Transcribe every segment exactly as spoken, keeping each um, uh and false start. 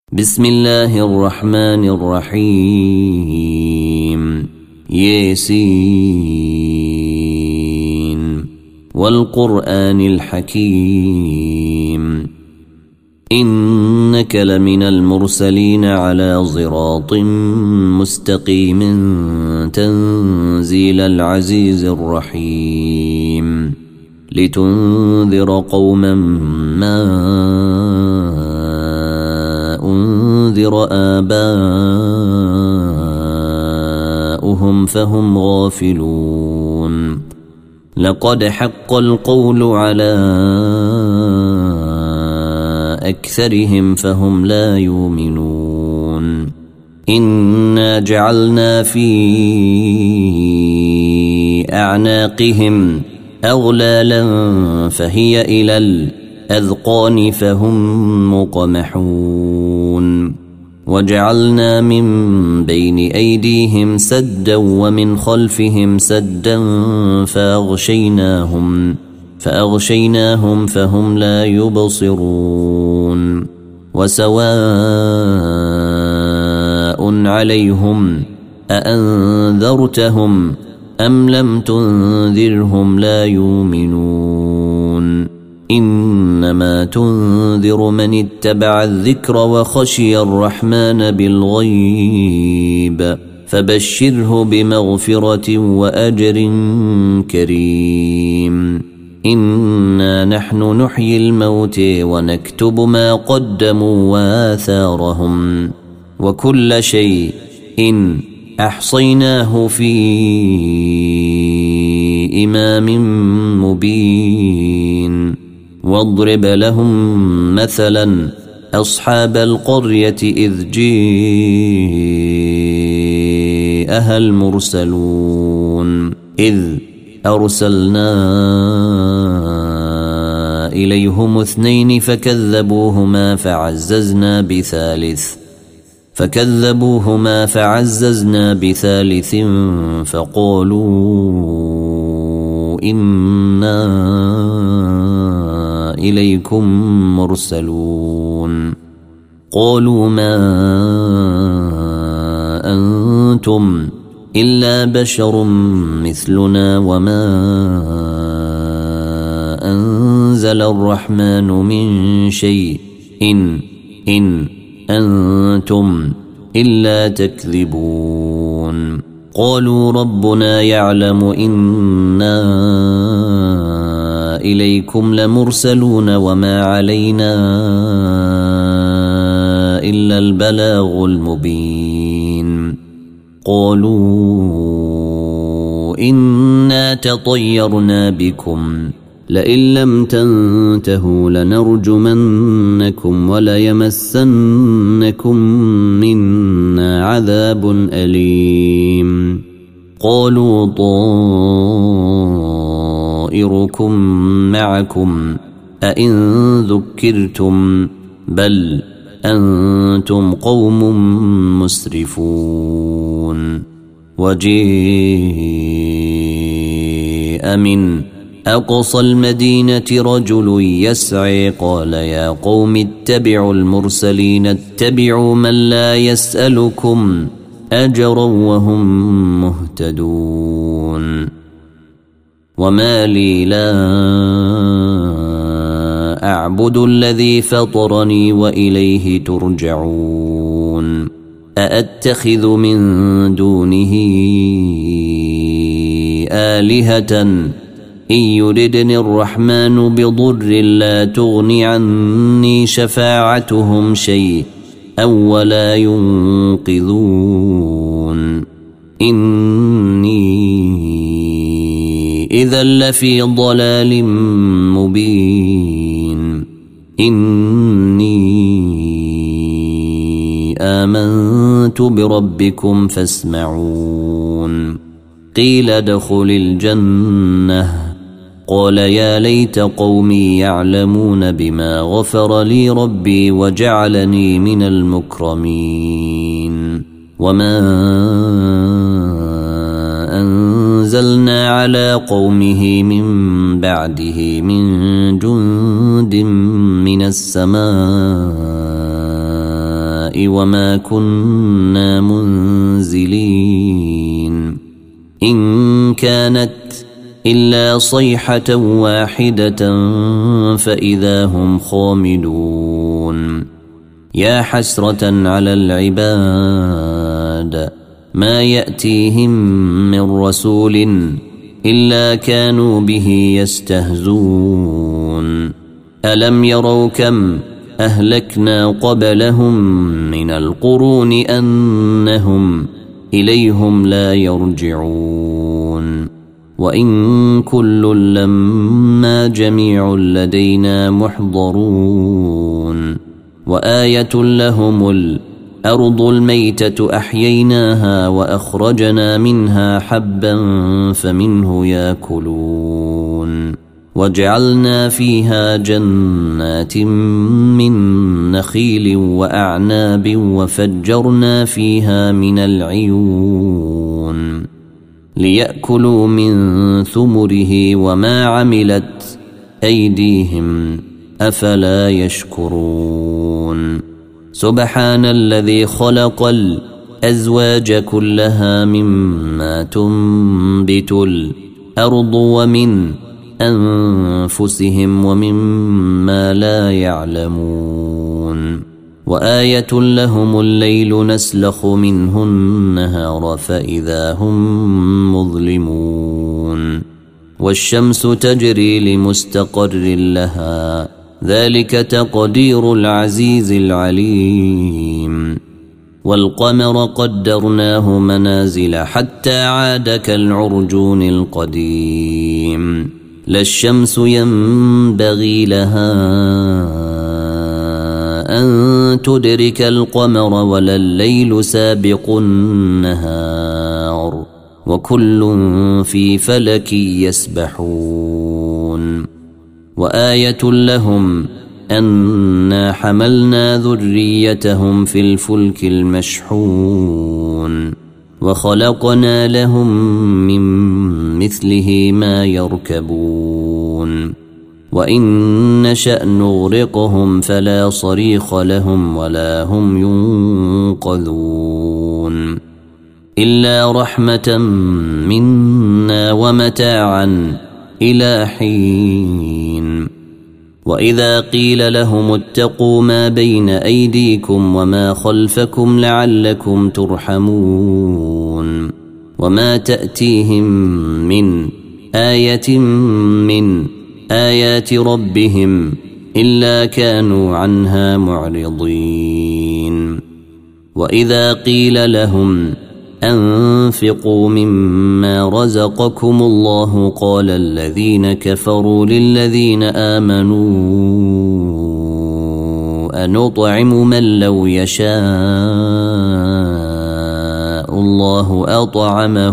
بسم الله الرحمن الرحيم ياسين والقرآن الحكيم إنك لمن المرسلين على صراط مستقيم تنزيل العزيز الرحيم لتنذر قوما ما أنذر آباؤهم فهم غافلون لقد حق القول على أكثرهم فهم لا يؤمنون إنا جعلنا في أعناقهم أغلالا فهي إلى الأذقان فهم مقمحون وجعلنا من بين أيديهم سدا ومن خلفهم سدا فأغشيناهم فأغشيناهم فهم لا يبصرون وسواء عليهم أأنذرتهم أم لم تنذرهم لا يؤمنون إنما تنذر من اتبع الذكر وخشي الرحمن بالغيب فبشره بمغفرة وأجر كريم إنا نحن نحيي الموت ونكتب ما قدموا وآثارهم وكل شيء إن أحصيناه في إمام مبين واضرب لهم مثلا أصحاب القرية إذ جاءها المرسلون إذ أرسلنا إليهم اثنين فكذبوهما فعززنا بثالث فكذبوهما فعززنا بثالث فقالوا إنا إليكم مرسلون قالوا ما أنتم إلا بشر مثلنا وما أنزل الرحمن من شيء إن إن أنتم إلا تكذبون قالوا ربنا يعلم إنا إليكم لمرسلون وما علينا إلا البلاغ المبين قالوا إنا تطيرنا بكم لئن لم تنتهوا لنرجمنكم وليمسنكم منا عذاب أليم قالوا طائركم معكم أئن ذكرتم بل أنتم قوم مسرفون وجيء من أقصى المدينة رجل يسعي قال يا قوم اتبعوا المرسلين اتبعوا من لا يسألكم أجرا وهم مهتدون وما لي لا أعبد الذي فطرني وإليه ترجعون أأتخذ من دونه آلهة إن يردني الرحمن بضر لا تغني عني شفاعتهم شيء أو ولا ينقذون إني إذا لفي ضلال مبين إني آمنت بربكم فاسمعون قيل ادخل الجنة قال يا ليت قومي يعلمون بما غفر لي ربي وجعلني من المكرمين وما أنزلنا على قومه من بعده من جند من السماء السماء وما كنا منزلين إن كانت إلا صيحة واحدة فإذا هم خامدون يا حسرة على العباد ما يأتيهم من رسول إلا كانوا به يستهزون ألم يروا كم أهلكنا قبلهم من القرون أنهم إليهم لا يرجعون وإن كل لما جميع لدينا محضرون وآية لهم الأرض الميتة أحييناها وأخرجنا منها حبا فمنه يأكلون وجعلنا فيها جنات من نخيل وأعناب وفجرنا فيها من العيون ليأكلوا من ثمره وما عملت أيديهم أفلا يشكرون سبحان الذي خلق الأزواج كلها مما تنبت الأرض ومن أنفسهم ومما لا يعلمون وآية لهم الليل نسلخ منه النهار فإذا هم مظلمون والشمس تجري لمستقر لها ذلك تقدير العزيز العليم والقمر قدرناه منازل حتى عاد كالعرجون القديم لا الشمس ينبغي لها أن تدرك القمر ولا الليل سابق النهار وكل في فلك يسبحون وآية لهم أنا حملنا ذريتهم في الفلك المشحون وخلقنا لهم من مثله ما يركبون وإن نشأ نغرقهم فلا صريخ لهم ولا هم ينقذون إلا رحمة منا ومتاعا إلى حين وإذا قيل لهم اتقوا ما بين أيديكم وما خلفكم لعلكم ترحمون وما تأتيهم من آية من آيات ربهم إلا كانوا عنها معرضين وإذا قيل لهم أنفقوا مما رزقكم الله قال الذين كفروا للذين آمنوا أنطعم من لو يشاء الله أطعمه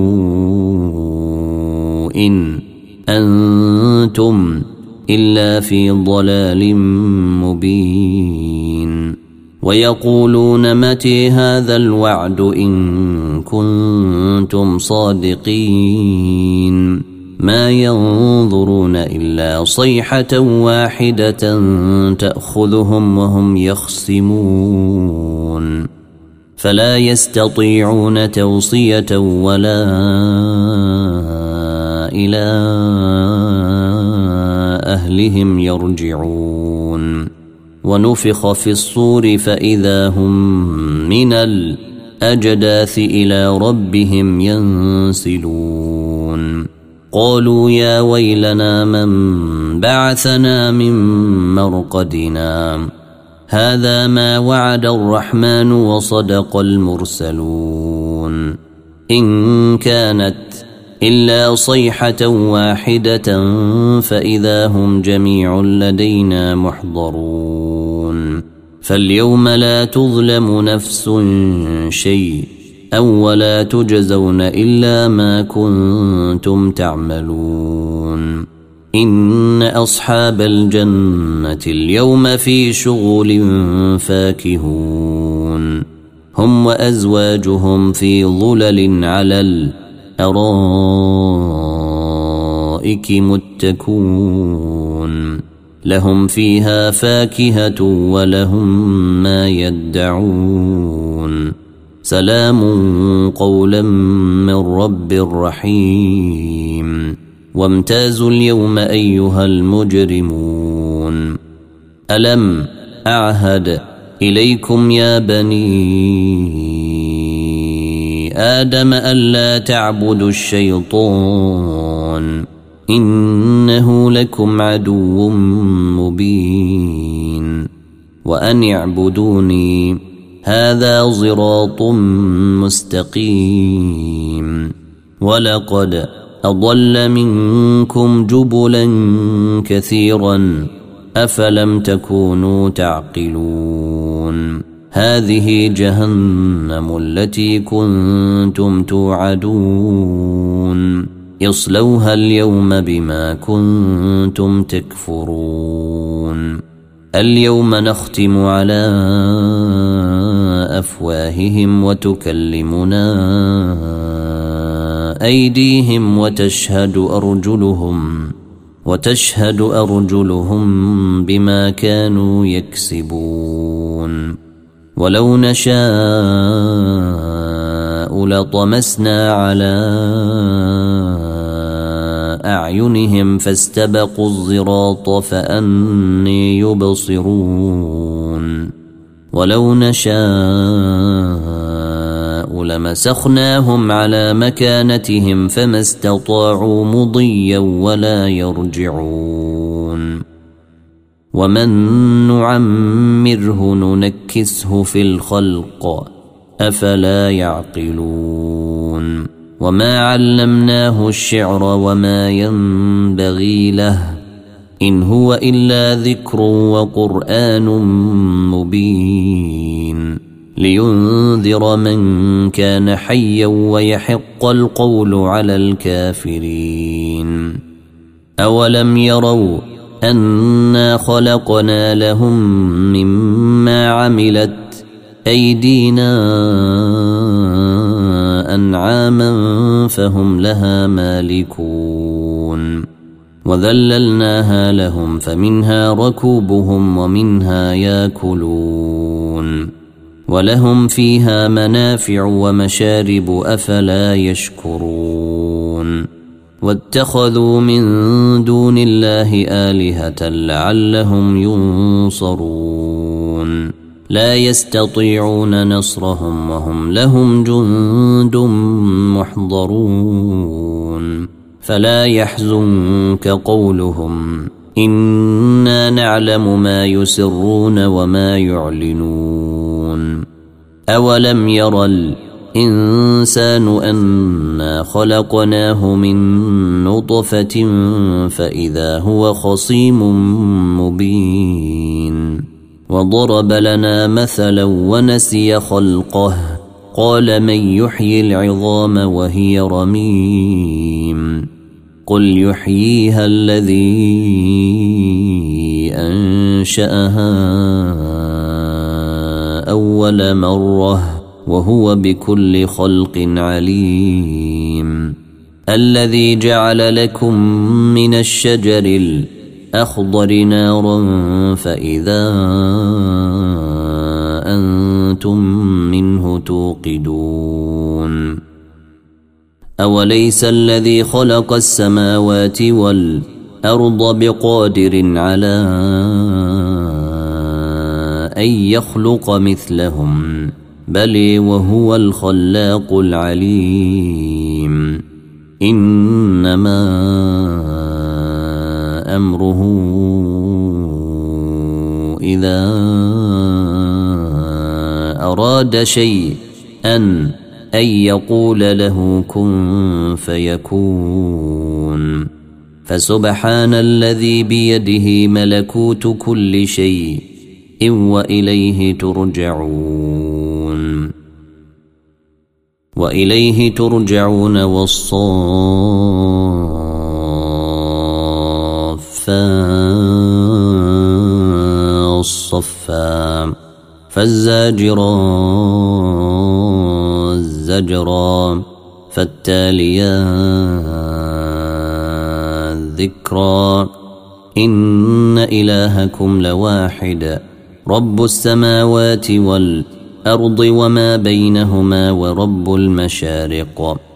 إن أنتم إلا في ضلال مبين ويقولون متى هذا الوعد إن كنتم صادقين ما ينظرون إلا صيحة واحدة تأخذهم وهم يخصمون فلا يستطيعون توصية ولا إلى أهلهم يرجعون ونفخ في الصور فإذا هم من الأجداث إلى ربهم ينسلون قالوا يا ويلنا من بعثنا من مرقدنا هذا ما وعد الرحمن وصدق المرسلون إن كانت إلا صيحة واحدة فإذا هم جميع لدينا محضرون فاليوم لا تظلم نفس شيء أو ولا تجزون إلا ما كنتم تعملون إن أصحاب الجنة اليوم في شغل فاكهون هم وأزواجهم في ظلل على الأرائك متكون لهم فيها فاكهة ولهم ما يدعون سلام قولا من رب رحيم وامتازوا اليوم أيها المجرمون ألم أعهد إليكم يا بني آدم ألا تعبدوا الشيطان إنه لكم عدو مبين وأن اعبدوني هذا صراط مستقيم ولقد أضل منكم جبلا كثيرا أفلم تكونوا تعقلون هذه جهنم التي كنتم توعدون اصلوها اليوم بما كنتم تكفرون اليوم نختم على أفواههم وتكلمنا أيديهم وتشهد أرجلهم وتشهد أرجلهم بما كانوا يكسبون ولو نشاء لطمسنا على أعينهم فاستبقوا الصراط فأني يبصرون ولو نشاء لمسخناهم على مكانتهم فما استطاعوا مضيا ولا يرجعون ومن نعمره ننكسه في الخلق أفلا يعقلون وما علمناه الشعر وما ينبغي له إن هو إلا ذكر وقرآن مبين لينذر من كان حيا ويحق القول على الكافرين أولم يروا أنا خلقنا لهم مما عملت أيدينا أنعاما فهم لها مالكون وذللناها لهم فمنها ركوبهم ومنها ياكلون ولهم فيها منافع ومشارب أفلا يشكرون واتخذوا من دون الله آلهة لعلهم ينصرون لا يستطيعون نصرهم وهم لهم جند محضرون فلا يحزنك قولهم إنا نعلم ما يسرون وما يعلنون أولم يرى الإنسان أنا خلقناه من نطفة فإذا هو خصيم مبين وضرب لنا مثلا ونسي خلقه قال من يحيي العظام وهي رميم قل يحييها الذي أنشأها أول مرة وهو بكل خلق عليم الذي جعل لكم من الشجر الأخضر نارا فإذا أنتم منه توقدون أوليس الذي خلق السماوات والأرض بقادر على أن يخلق مثلهم بل وهو الخلاق العليم إنما أمره إذا أراد شيئا أن يقول له كن فيكون فسبحان الذي بيده ملكوت كل شيء وإليه ترجعون وإليه ترجعون والصافات صفا فالزاجرات زجرا فالتاليات ذكرا إن إلهكم لواحد رب السماوات والأرض وما بينهما ورب المشارق